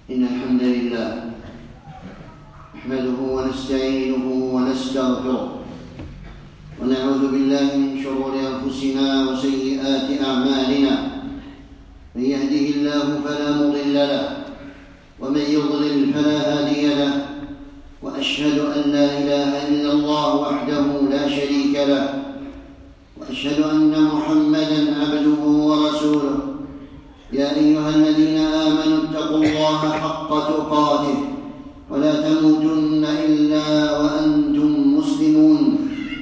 إن الحمد لله نحمده ونستعينه ونستغفره ونعوذ بالله من شرور أنفسنا وسيئات أعمالنا. من يهده الله فلا مضل له ومن يضلل فلا هادي له، وأشهد أن لا إله إلا الله وحده لا شريك له، وأشهد أن محمدًا عبده ورسوله. يا أيها الذين آمنوا اتقوا الله حق تقاته ولا تموتن إلا وأنتم مسلمون.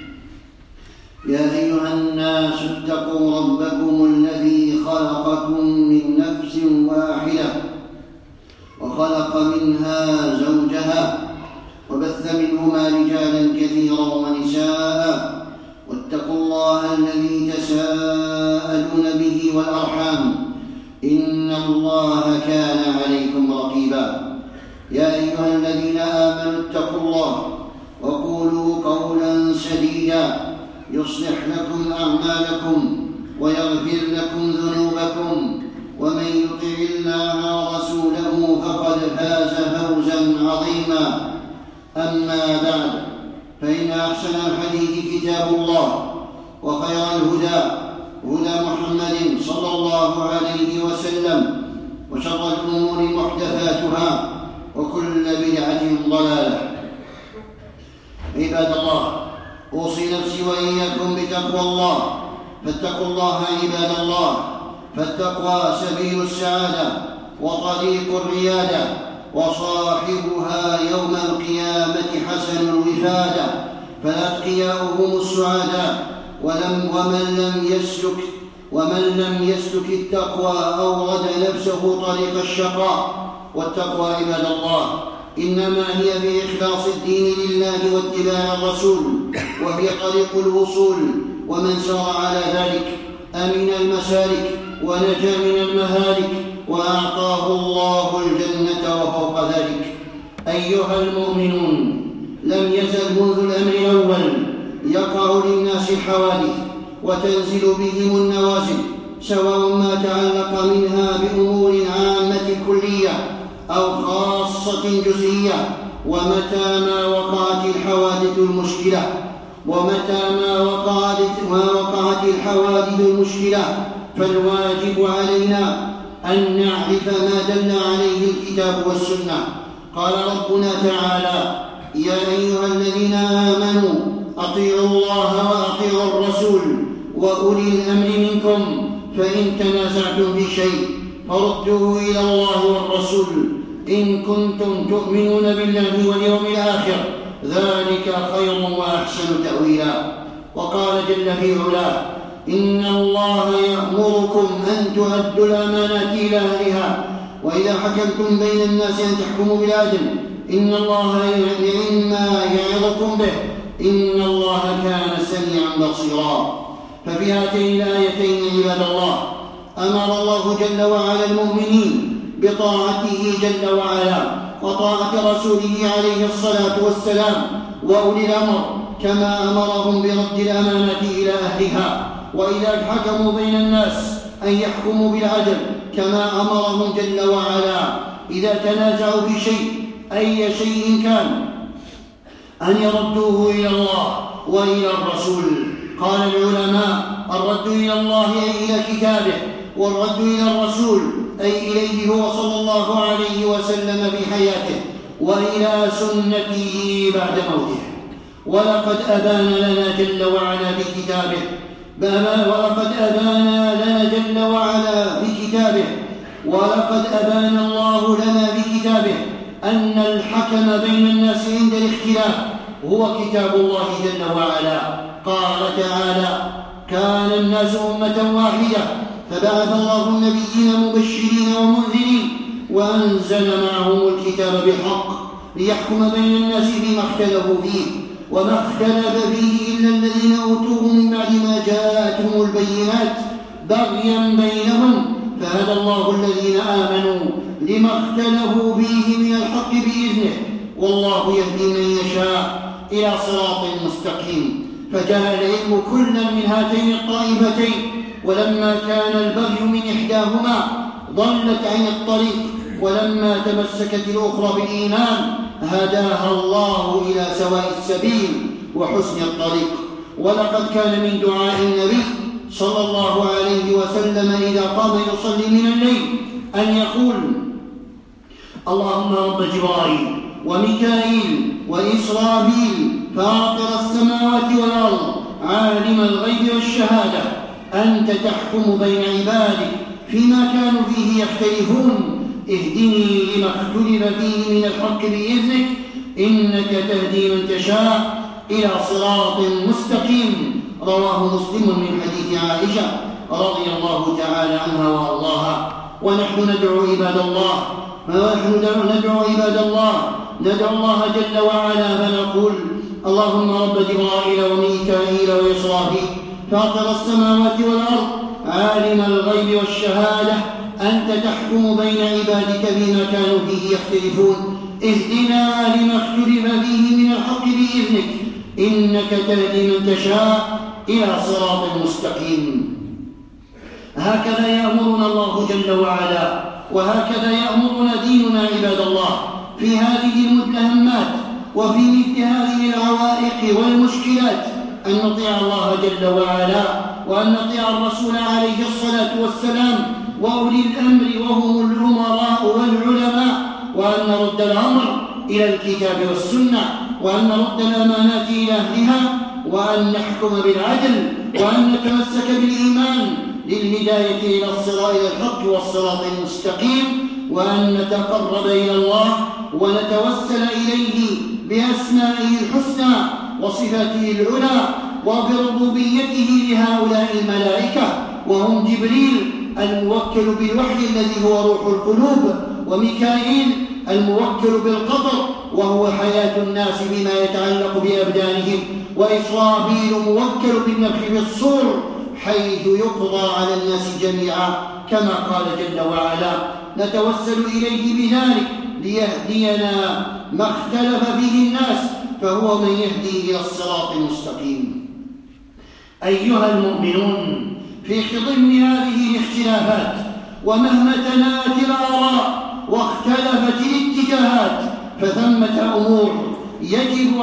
يا أيها الناس اتقوا ربكم الذي خلقكم من نفس واحدة وخلق منها زوجها وبث منهما رجالا كثيرا ونساء، واتقوا الله الذي تساءلون به والأرحام إن الله كان عليكم رقيبا. يا أيها الذين آمنوا اتقوا الله وقولوا قولا سديدا يصلح لكم أعمالكم ويغفر لكم ذنوبكم، ومن يطع الله ورسوله فقد فاز فوزا عظيما. أما بعد، فإن أحسن الحديث كتاب الله، وخير الهدى هدى محمد صلى الله عليه وسلم، وشر الأمور محدثاتها، وكل بدعة ضلالة. عباد الله، أوصي نفسي وإياكم بتقوى الله، فاتقوا الله عباد الله، فالتقوى سبيل السعادة وطريق الريادة، وصاحبها يوم القيامة حسن الوفادة، فالأتقياء هم السعداء. ومن لم يسلك التقوى أورد نفسه طريق الشقاء. والتقوى عباد الله إنما هي بإخلاص الدين لله واتباع الرسول، وهي طريق الوصول، ومن سار على ذلك أمن المسالك ونجا من المهالك، وأعطاه الله الجنة وفوق ذلك. أيها المؤمنون، لم يزل منذ الأمر الأول يقع للناس الحوادث وتنزل بهم النوازل، سواء ما تعلق منها بأمور عامة كلية أو خاصة جزئية. ومتى ما وقعت الحوادث المشكلة فالواجب علينا أن نعرف ما دل عليه الكتاب والسنة. قال ربنا تعالى: يا أيها الذين آمنوا أطيعوا الله وأطيعوا الرسول وأولي الأمر منكم، فإن تنازعتم في شيء فردوه إلى الله والرسول إن كنتم تؤمنون بالله واليوم الآخر، ذلك خير وأحسن تأويلا. وقال جل في علاه: إن الله يأمركم أن تؤدوا الأمانات إلى أهلها، وإذا حكمتم بين الناس أن تحكموا بالعدل، إن الله نعم يعظكم به، إن الله كان سميعا بصيرا. ففي هاتين الآيتين عباد الله أمر الله جل وعلا المؤمنين بطاعته جل وعلا وطاعة رسوله عليه الصلاة والسلام وأولي الأمر، كما أمرهم برد الأمانة إلى أهلها، وإذا حكموا بين الناس أن يحكموا بالعدل، كما أمرهم جل وعلا إذا تنازعوا في شيء أي شيء كان أن يردوه إلى الله وإلى الرسول. قال العلماء: الرد إلى الله أي إلى كتابه، والرد إلى الرسول أي إليه هو صلى الله عليه وسلم في حياته، وإلى سنته بعد موته. ولقد أبان لنا جل وعلا في كتابه ولقد أبان الله لنا في كتابه أن الحكم بين الناس عند الاختلاف هو كتاب الله جل وعلا. قال تعالى: كان الناس أمة واحدة فبعث الله النبيين مبشرين ومنذرين وأنزل معهم الكتاب بالحق ليحكم بين الناس فيما اختلفوا فيه، وما اختلف فيه إلا الذين أوتوه من بعد ما جاءتهم البينات بغيا بينهم، فهدى الله الذين آمنوا لما اختلفوا فيه من الحق بإذنه، والله يهدي من يشاء إلى صراط مستقيم. فجاء العلم كلا من هاتين الطائفتين، ولما كان البغي من إحداهما ضلت عن الطريق ولما تمسكت الأخرى بالإيمان هداها الله إلى سواء السبيل وحسن الطريق. ولقد كان من دعاء النبي صلى الله عليه وسلم إذا قام يصلي من الليل أن يقول: اللهم رب جبرائيل وميكائيل وإسرافيل فاطر السماوات والأرض عالم الغيب والشهادة أنت تحكم بين عبادك فيما كانوا فيه يختلفون اهدني لما اختلف فيه من الحق بإذنك إنك تهدي من تشاء إلى صراط مستقيم. رواه مسلم من حديث عائشة رضي الله تعالى عنها وأرضاها. ونحن ندعو عباد الله ندعو الله جل وعلا فنقول: اللهم رب جبرائيل وميكائيل وإسرافيل فاطر السماوات والأرض عالم الغيب والشهادة أنت تحكم بين عبادك فيما كانوا فيه يختلفون اهدنا لما اختلف فيه من الحق بإذنك إنك تهدي من تشاء إلى صراط مستقيم. هكذا يأمرنا الله جل وعلا، وهكذا يأمرنا ديننا عباد الله في هذه المتهمات وفي مثل هذه العوائق والمشكلات أن نطيع الله جل وعلا وأن نطيع الرسول عليه الصلاة والسلام وأولي الأمر وهم الأمراء والعلماء، وأن نرد الأمر إلى الكتاب والسنة، وأن نرد الأمانات إلى أهلها، وأن نحكم بالعدل، وأن نتمسك بالإيمان للهداية إلى الحق والصراط المستقيم، وأن نتقرب إلى الله ونتوسل إليه بأسمائه الحسنى وصفاته العلى وبربوبيته لهؤلاء الملائكة وهم جبريل الموكل بالوحي الذي هو روح القلوب، وميكائيل الموكل بالقطر وهو حياة الناس بما يتعلق بأبدانهم، وإسرافيل موكل بالنفخ في الصور حيث يقضى على الناس جميعا كما قال جل وعلا: نتوسل إليه بذلك ليهدينا ما اختلف فيه الناس فهو من يهدي إلى الصراط المستقيم. أيها المؤمنون، في خضم هذه الاختلافات ومهما تناءت الآراء واختلفت الاتجاهات فثمة أمور يجب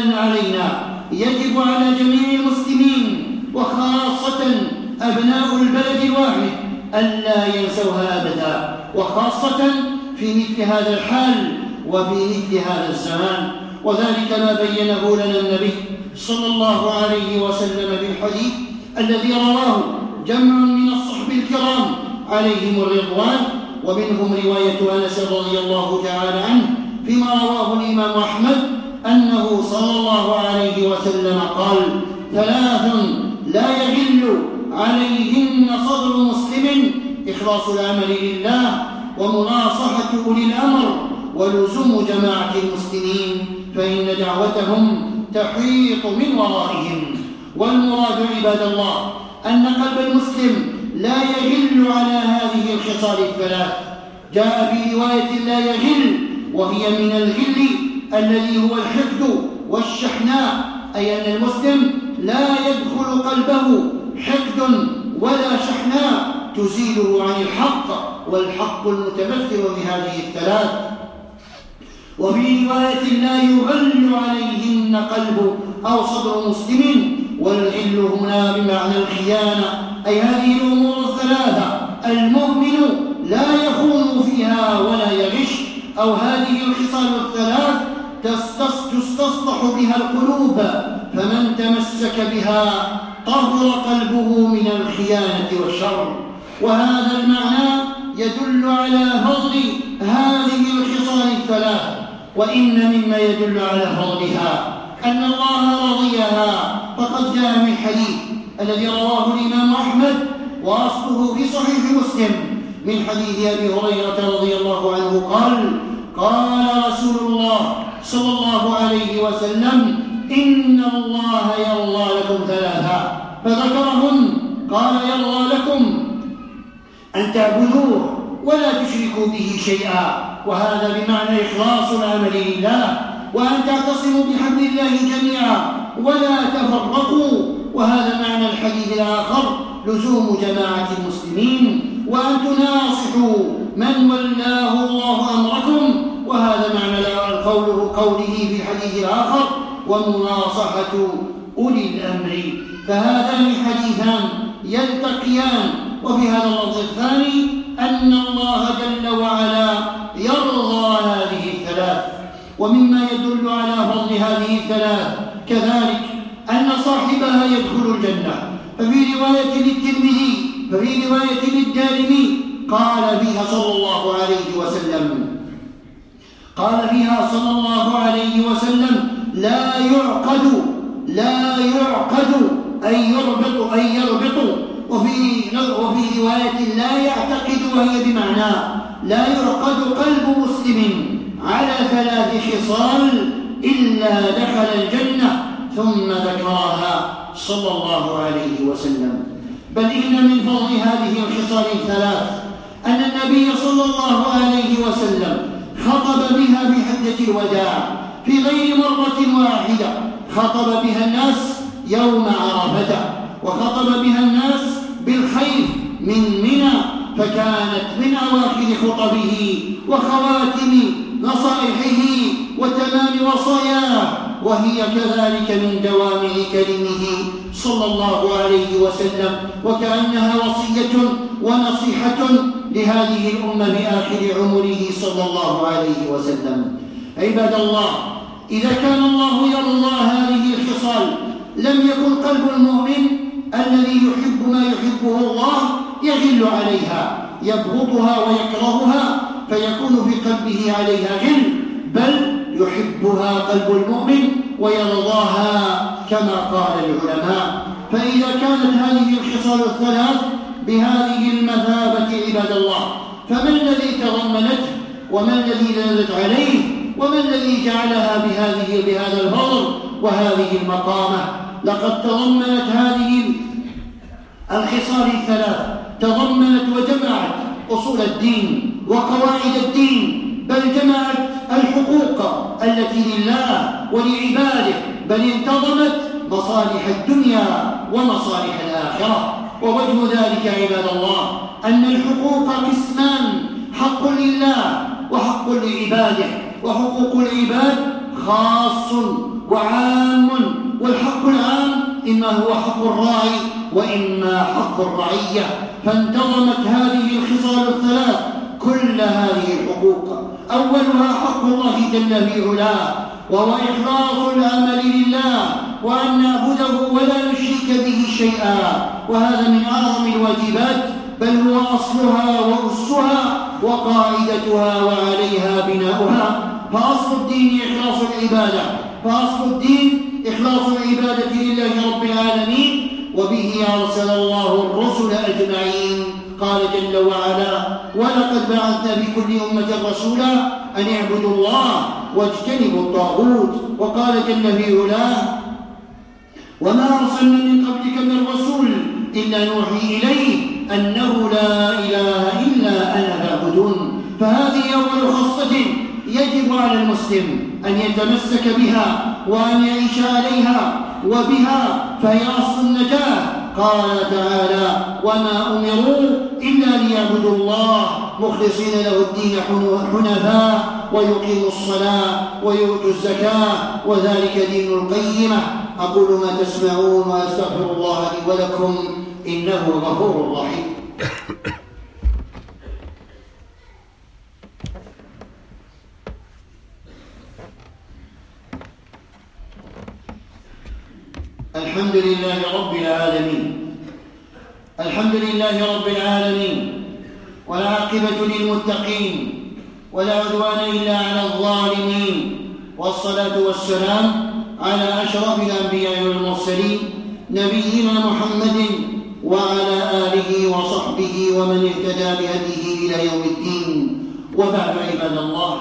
على جميع المسلمين وخاصة أبناء البلد الواحد ألا ينسوها أبدا، وخاصة في مثل هذا الحال وفي مثل هذا الزمان، وذلك ما بينه لنا النبي صلى الله عليه وسلم بالحديث الذي رواه جمع من الصحب الكرام عليهم الرضوان، ومنهم رواية أنس رضي الله تعالى عنه فيما رواه الإمام أحمد أنه صلى الله عليه وسلم قال: 3 لا يغل عليهن صدر مسلم: إخلاص العمل لله، ومناصحة أولي الأمر، ولزوم جماعة المسلمين فإن دعوتهم تحيط من ورائهم. والمراد عباد الله أن قلب المسلم لا يغل على هذه الخصال الثلاث. جاء في رواية لا يغل، وهي من الغل الذي هو الحقد والشحناء، أي أن المسلم لا يدخل قلبه حقد ولا شحناء تزيله عن الحق، والحق المتمثل بهذه الثلاث. وفي رواية لا يغل عليهن قلب أو صدر مسلم، والغل هنا بمعنى الخيانة، أي هذه الأمور الثلاثة المؤمن لا يخون فيها ولا يغش، أو هذه الخصال الثلاث تستصلح بها القلوب، فمن تمسك بها طهر قلبه من الخيانة والشر. وهذا المعنى يدل على فضل هذه الخصال الثلاث. وإن مما يدل على فضلها أن الله رضيها، فقد جاء من حديث الذي رواه الإمام أحمد وأصله في صحيح مسلم من حديث أبي هريرة رضي الله عنه قال: قال رسول الله صلى الله عليه وسلم: إن الله يرضى لكم 3، فذكرهن. قال: يرضى لكم أن تعبدوه ولا تشركوا به شيئا، وهذا بمعنى إخلاص العمل لله، وأن تعتصموا بحبل الله جميعا ولا تفرقوا، وهذا معنى الحديث الآخر لزوم جماعة المسلمين، وأن تناصحوا من ولاه الله أمركم. وهذا معنى قوله في الحديث الآخر: ومناصحة أولي الأمر. فهذان حديثان يلتقيان. وفي هذا اللفظ الثاني أن الله جل وعلا يرضى هذه الثلاث. ومما يدل على فضل هذه الثلاث كذلك أن صاحبها يدخل الجنة. ففي رواية للدارمي قال فيها صلى الله عليه وسلم: لا يعقد أن يربط. وفي رواية لا يعتقد، وهي بمعنى لا يعقد قلب مسلم على 3 خصال إلا دخل الجنة، ثم ذكرها صلى الله عليه وسلم. بل إن من فضل هذه الخصال الثلاث أن النبي صلى الله عليه وسلم خطب بها بحجة الوداع في غير مرة واحدة. خطب بها الناس يوم عرفة، وخطب بها الناس بالخير من منى، فكانت من أواخر خطبه وخواتم نصائحه وتمام وصاياه، وهي كذلك من دوامع كلمه صلى الله عليه وسلم، وكأنها وصية ونصيحة لهذه الأمة بآخر عمره صلى الله عليه وسلم. عباد الله، إذا كان الله يرضى هذه الخصال لم يكن قلب المؤمن الذي يحب ما يحبه الله يغل عليها، يبغضها ويكرهها، فيكون في قلبه عليها غل، بل يحبها قلب المؤمن ويرضاها كما قال العلماء. فإذا كانت هذه الخصال الثلاث بهذه المثابة عباد الله، فما الذي تضمنته، وما الذي دلت عليه، وما الذي جعلها بهذا الفضل وهذه المقامة؟ لقد تضمنت هذه الخصال الثلاث، تضمنت وجمعت أصول الدين وقواعد الدين، بل جمعت الحقوق التي لله ولعباده، بل انتظمت مصالح الدنيا ومصالح الآخرة. ووجه ذلك عباد الله أن الحقوق قسمان: حق لله وحق لعباده. وحقوق العباد خاص وعام، والحق العام إما هو حق الراعي وإما حق الرعية. فانتظمت هذه الخصال الثلاث كل هذه الحقوق. أولها حق الله جل في علاه، وهو إخلاص العمل لله، وأن نعبده ولا نشرك به شيئا، وهذا من أعظم الواجبات، بل هو أصلها وأسها وقاعدتها وعليها بناؤها. فأصل الدين إخلاص العبادة لله رب العالمين، وبه أرسل الله الرسل أجمعين. قال جل وعلا: ولقد بعثنا في كل أمة رسولا أن اعبدوا الله واجتنبوا الطاغوت. وقال جل في علاه: وما أرسلنا من قبلك من رسول إلا نوحي إليه أنه لا إله إلا أنا فاعبدون. فهذه أول خاصة يجب على المسلم أن يتمسك بها وأن يعيش عليها وبها، فهي أصل النجاة. قال تعالى: وما أمروا إلا ليعبدوا الله مخلصين له الدين حنفاء ويقيموا الصلاة ويؤتوا الزكاة وذلك دين القيمة. أقول ما تسمعون وأستغفر الله لي ولكم إنه غفور رحيم. الحمد لله رب العالمين، الحمد لله رب العالمين، والعاقبة للمتقين، ولا عدوان إلا على الظالمين، والصلاة والسلام على أشرف الأنبياء والمرسلين نبينا محمد وعلى آله وصحبه ومن اهتدى بهديه إلى يوم الدين. وبعد عباد الله،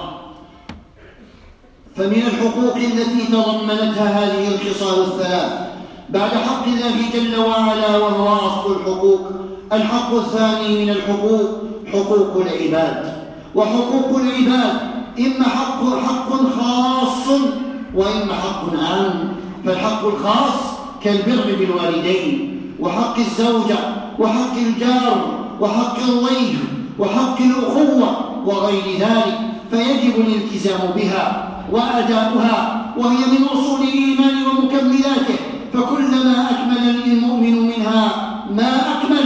فمن الحقوق التي تضمنتها هذه الخصال الثلاث بعد حق الله جل وعلا وهو أصل الحقوق، الحق الثاني من الحقوق حقوق العباد. وحقوق العباد إما حق خاص وإما حق عام. فالحق الخاص كالبر بالوالدين، وحق الزوجة، وحق الجار، وحق الضيف وحق الأخوة وغير ذلك، فيجب الالتزام بها وأداؤها، وهي من أصول الإيمان ومكملاته، فكلما أكمل المؤمن منها ما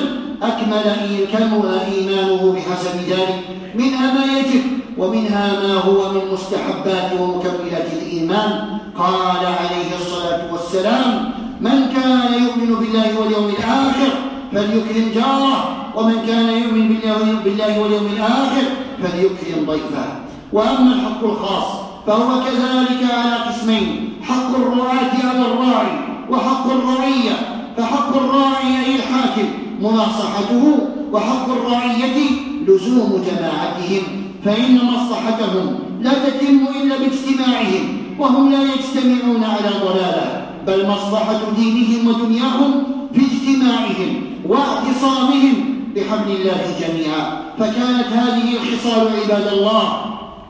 أكمل إيمانه بحسب ذلك، منها ما يجب ومنها ما هو من مستحبات ومكملات الإيمان. قال عليه الصلاة والسلام: من كان يؤمن بالله واليوم الآخر فليكرم جاره، ومن كان يؤمن بالله واليوم الآخر فليكرم ضيفه. وأما الحق الخاص فهو كذلك على قسمين: حق الرعاة على الراعي وحق الرعية. فحق الراعي أي الحاكم مناصحته، وحق الرعية لزوم جماعتهم، فإن مصلحتهم لا تتم إلا باجتماعهم، وهم لا يجتمعون على ضلالة، بل مصلحة دينهم ودنياهم في اجتماعهم واعتصامهم بحبل الله جميعا. فكانت هذه الخصال عباد الله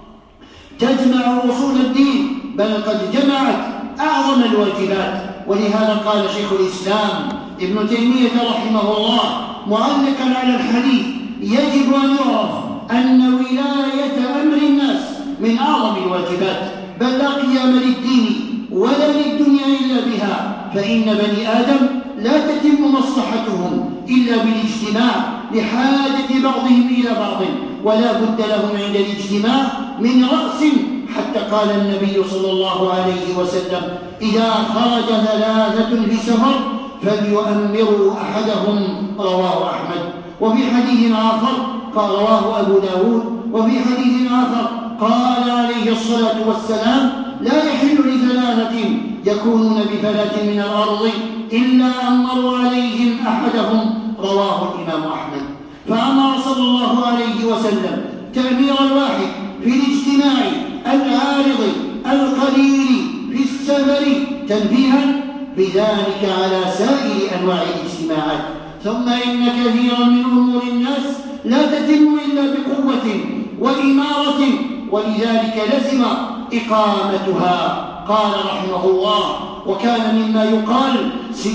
تجمع أصول الدين، بل قد جمعت أعظم الواجبات. ولهذا قال شيخ الإسلام ابن تيمية رحمه الله معلقا على الحديث: يجب أن يعرف أن ولاية أمر الناس من أعظم الواجبات، بل لا قيام للدين ولا للدنيا إلا بها، فإن بني آدم لا تتم مصلحتهم إلا بالاجتماع لحاجة بعضهم إلى بعض، ولا بد لهم عند الاجتماع من رأس، حتى قال النبي صلى الله عليه وسلم: إذا خرج ثلاثة في سفر فليؤمروا أحدهم. رواه أحمد. وفي حديث آخر قال رواه أبو داود، وفي حديث آخر قال عليه الصلاة والسلام: لا يحل لثلاثة يكونون بفلاة من الأرض إلا أمروا عليهم أحدهم. رواه الإمام أحمد. فأمر صلى الله عليه وسلم تأمير الواحد في الاجتماع العارض القليل في السفر تنبيها بذلك على سائر أنواع الاجتماعات. ثم إن كثيرا من أمور الناس لا تتم إلا بقوة وإمارة، ولذلك لزم إقامتها. قال رحمه الله: وكان مما يقال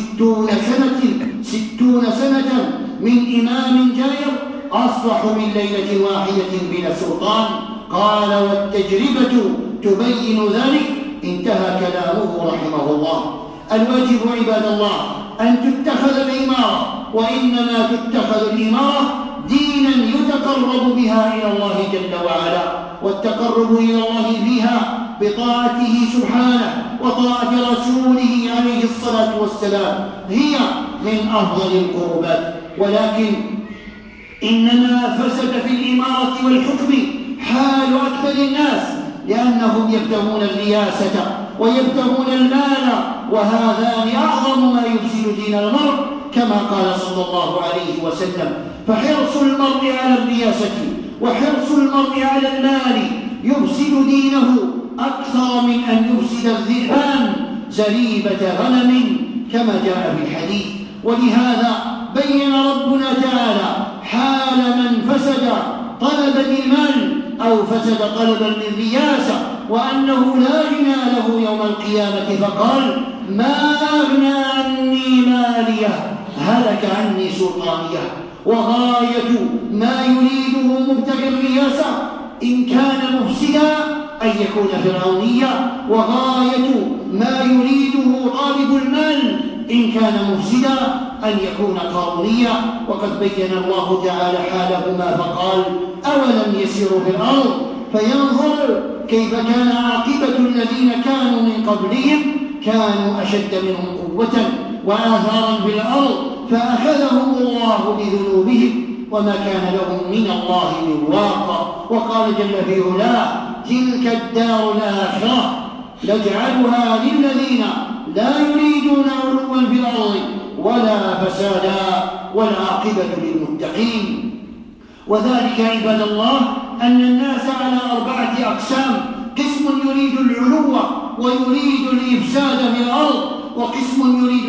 60 سنة من إمام جائر أصبح من ليلة واحدة بلا سلطان. قال: والتجربة تبين ذلك. انتهى كلامه رحمه الله. الواجب عباد الله أن تتخذ الإمارة، وإنما تتخذ الإمارة دينا يتقرب بها إلى الله جل وعلا، والتقرب إلى الله فيها بطاعته سبحانه وطاعة رسوله عليه الصلاة والسلام هي من أفضل القربات. ولكن إنما فسد في الإمارة والحكم حال أكثر الناس، لأنهم يبتغون الرياسة ويبتغون المال، وهذان أعظم ما يفسد دين المرء، كما قال صلى الله عليه وسلم: فحرص المرء على الرياسة وحرص المرء على المال يفسد دينه أكثر من أن يفسد الذئبان زريبة غنم، كما جاء في الحديث. ولهذا بين ربنا تعالى حال من فسد طلبا للمال أو فسد طلبا للرياسة، وأنه لا غنى له يوم القيامة، فقال: ما أغنى عني ماليه هلك عني سلطانيه. وغاية ما يريده مبتغي الرياسة إن كان مفسدا أن يكون فرعونيا، وغاية ما يريده طالب المال إن كان مفسدا أن يكون قارونيا. وقد بين الله تعالى حالهما فقال: أولم يسيروا في الأرض فينظروا كيف كان عاقبة الذين كانوا من قبلهم كانوا أشد منهم قوة وآثارا في الأرض فأخذهم الله بذنوبهم وما كان لهم من الله من واق. وقال جل في علاه: تلك الدار الآخرة نجعلها للذين لا يريدون علوا في الأرض ولا فسادا والعاقبة للمتقين. وذلك عباد الله أن الناس على 4 أقسام: قسم يريد العلو ويريد الإفساد في الأرض، وقسم يريد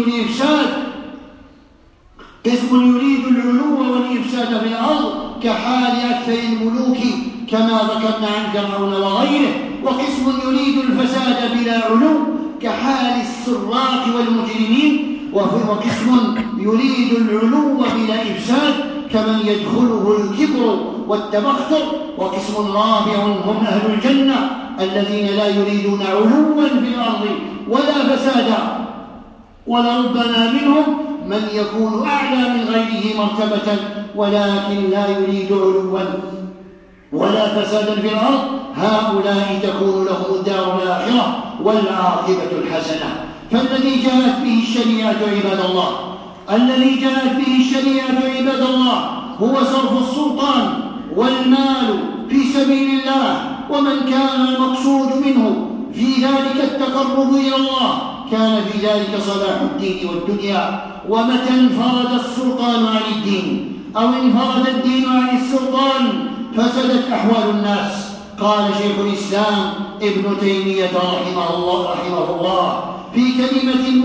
العلو والإفساد في الأرض كحال أكثر الملوك كما ذكرنا عن فرعون وغيره، وقسم يريد الفساد بلا علو كحال السراق والمجرمين، وقسم يريد العلو بلا إفساد كمن يدخله الكبر والتبختر. وقسم رابع هم أهل الجنة الذين لا يريدون علوا في الأرض ولا فسادا، ولربما منهم من يكون أعلى من غيره مرتبة ولكن لا يريد علوا ولا فسادا في الأرض. هؤلاء تكون لهم الدار الآخرة والعاقبة الحسنة. فالذي جاءت به الشريعة عباد الله، الذي جاءت به الشريعة عباد الله هو صرف السلطان والمال في سبيل الله، ومن كان المقصود منه في ذلك التقرب إلى الله كان في ذلك صلاح الدين والدنيا. ومتى انفرد السلطان عن الدين أو انفرد الدين عن السلطان فسدت أحوال الناس. قال شيخ الإسلام ابن تيمية رحمه الله في كلمة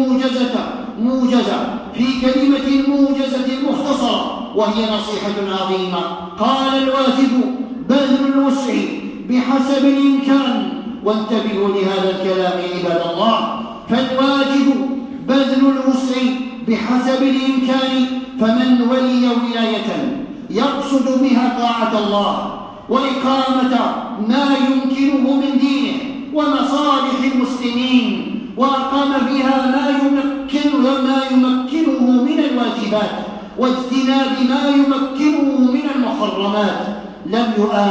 موجزة مختصرة وهي نصيحة عظيمة، قال: الواجب بذل الوسع بحسب الإمكان. وانتبهوا لهذا الكلام عباد الله، فالواجب بذل الوسع بحسب الإمكان. فمن ولي ولاية يقصد بها طاعة الله وإقامة ما يمكنه من دينه ومصالح المسلمين، وأقام فيها ما يمكنه من الواجبات واجتناب ما يمكنه من المحرمات، لم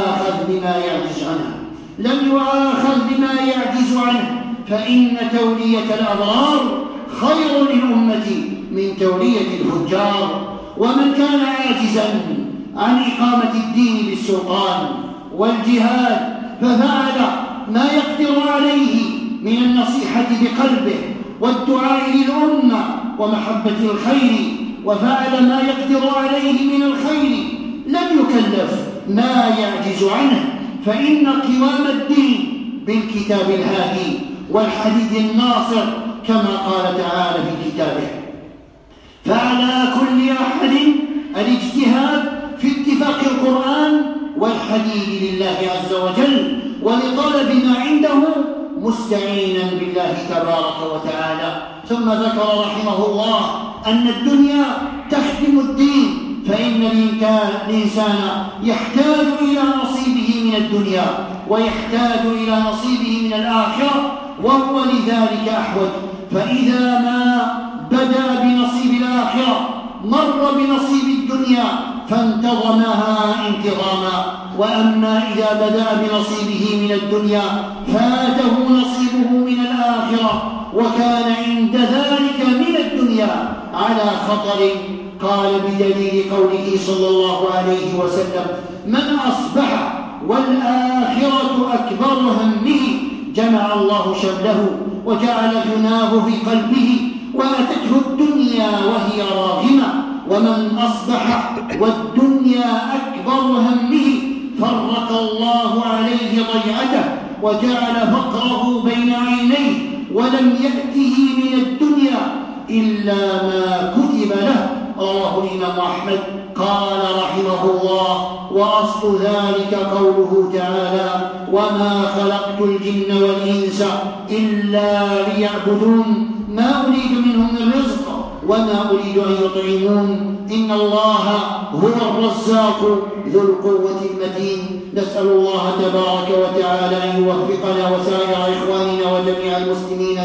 يؤاخذ بما يعجز عنه، فإن تولية الأبرار خير للأمة من تولية الفجار. ومن كان عاجزا عن إقامة الدين بالسلطان والجهاد ففعل ما يقدر عليه من النصيحة بقلبه والدعاء للأمة ومحبة الخير، وفعل ما يقدر عليه من الخير، لم يكلف ما يعجز عنه، فإن قوام الدين بالكتاب الهادي والحديد الناصر كما قال تعالى في كتابه. فعلى كل أحد الاجتهاد في اتفاق القرآن والحديد لله عز وجل ولطلب ما عنده مستعينا بالله تبارك وتعالى. ثم ذكر رحمه الله أن الدنيا تخدم الدين، فإن الإنسان يحتاج إلى نصيبه من الدنيا ويحتاج إلى نصيبه من الآخرة، وهو لذلك أحوج. فإذا ما بدأ بنصيب الآخرة مر بنصيب الدنيا فانتظمها انتظاما، وأما إذا بدأ بنصيبه من الدنيا فاته نصيبه من الآخرة وكان عند ذلك من الدنيا على خطر. قال بدليل قوله صلى الله عليه وسلم: من أصبح والآخرة أكبر همه جمع الله شمله وجعل غناه في قلبه وأتته الدنيا وهي راغمة. ومن أصبح والدنيا أكبر همه فرق الله عليه ضيعته وجعل فقره بين عينيه ولم يأته من الدنيا إلا ما كتب له. رواه الإمام أحمد. قال رحمه الله: وأصل ذلك قوله تعالى: وما خلقت الجن والإنس إلا ليعبدون ما أريد منهم من رزق وما أريد أن يطعمون إن الله هو الرزاق ذو القوة المتين. نسأل الله تبارك وتعالى أن يوفقنا وسائر إخواننا وجميع المسلمين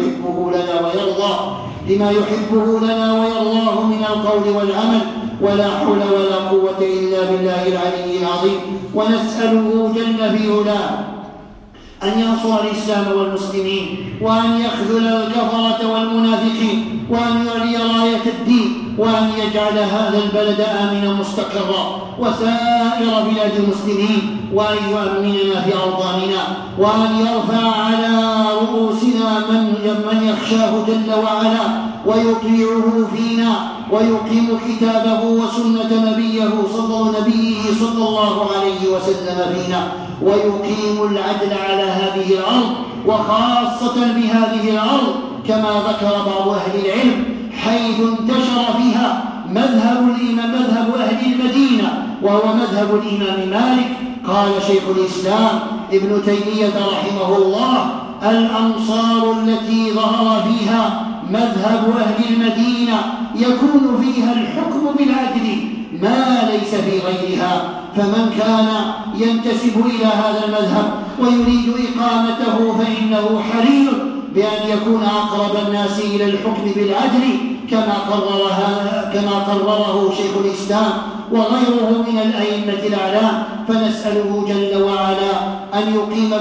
لما يحبه لنا ويرضاه من القول والعمل، ولا حول ولا قوة إلا بالله العلي العظيم. ونسأله جل في علاه أن ينصر الإسلام والمسلمين، وأن يخذل الكفرة والمنافقين، وأن يعلي راية الدين، وأن يجعل هذا البلد آمنا مستقرا وسائر بلاد المسلمين، وأن يؤمننا في أوطاننا، وأن يرفع على رؤوسنا من يخشاه جل وعلا ويطيعه فينا ويقيم كتابه وسنة نبيه صلى الله عليه وسلم فينا، ويقيم العدل على هذه الأرض وخاصة بهذه الأرض، كما ذكر بعض أهل العلم حيث انتشر فيها مذهب أهل المدينة وهو مذهب الإمام مالك. قال شيخ الإسلام ابن تيمية رحمه الله: الأمصار التي ظهر فيها مذهب أهل المدينة يكون فيها الحكم بالعدل ما ليس في غيرها. فمن كان ينتسب إلى هذا المذهب ويريد إقامته فإنه حري بأن يكون أقرب الناس إلى الحكم بالعدل كما قرره شيخ الإسلام وغيره من الأئمة الأعلام. فنسأله جل وعلا أن يقيم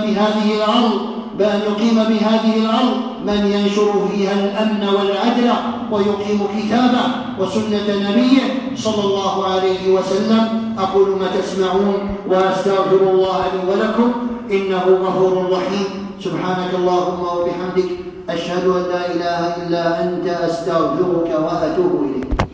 بهذه الأرض من ينشر فيها الأمن والعدل ويقيم كتابه وسنة نبيه صلى الله عليه وسلم. أقول ما تسمعون وأستغفر الله لي ولكم إنه غفور رحيم. سبحانك اللهم وبحمدك أشهد أن لا إله إلا أنت أستغفرك وأتوب إليك.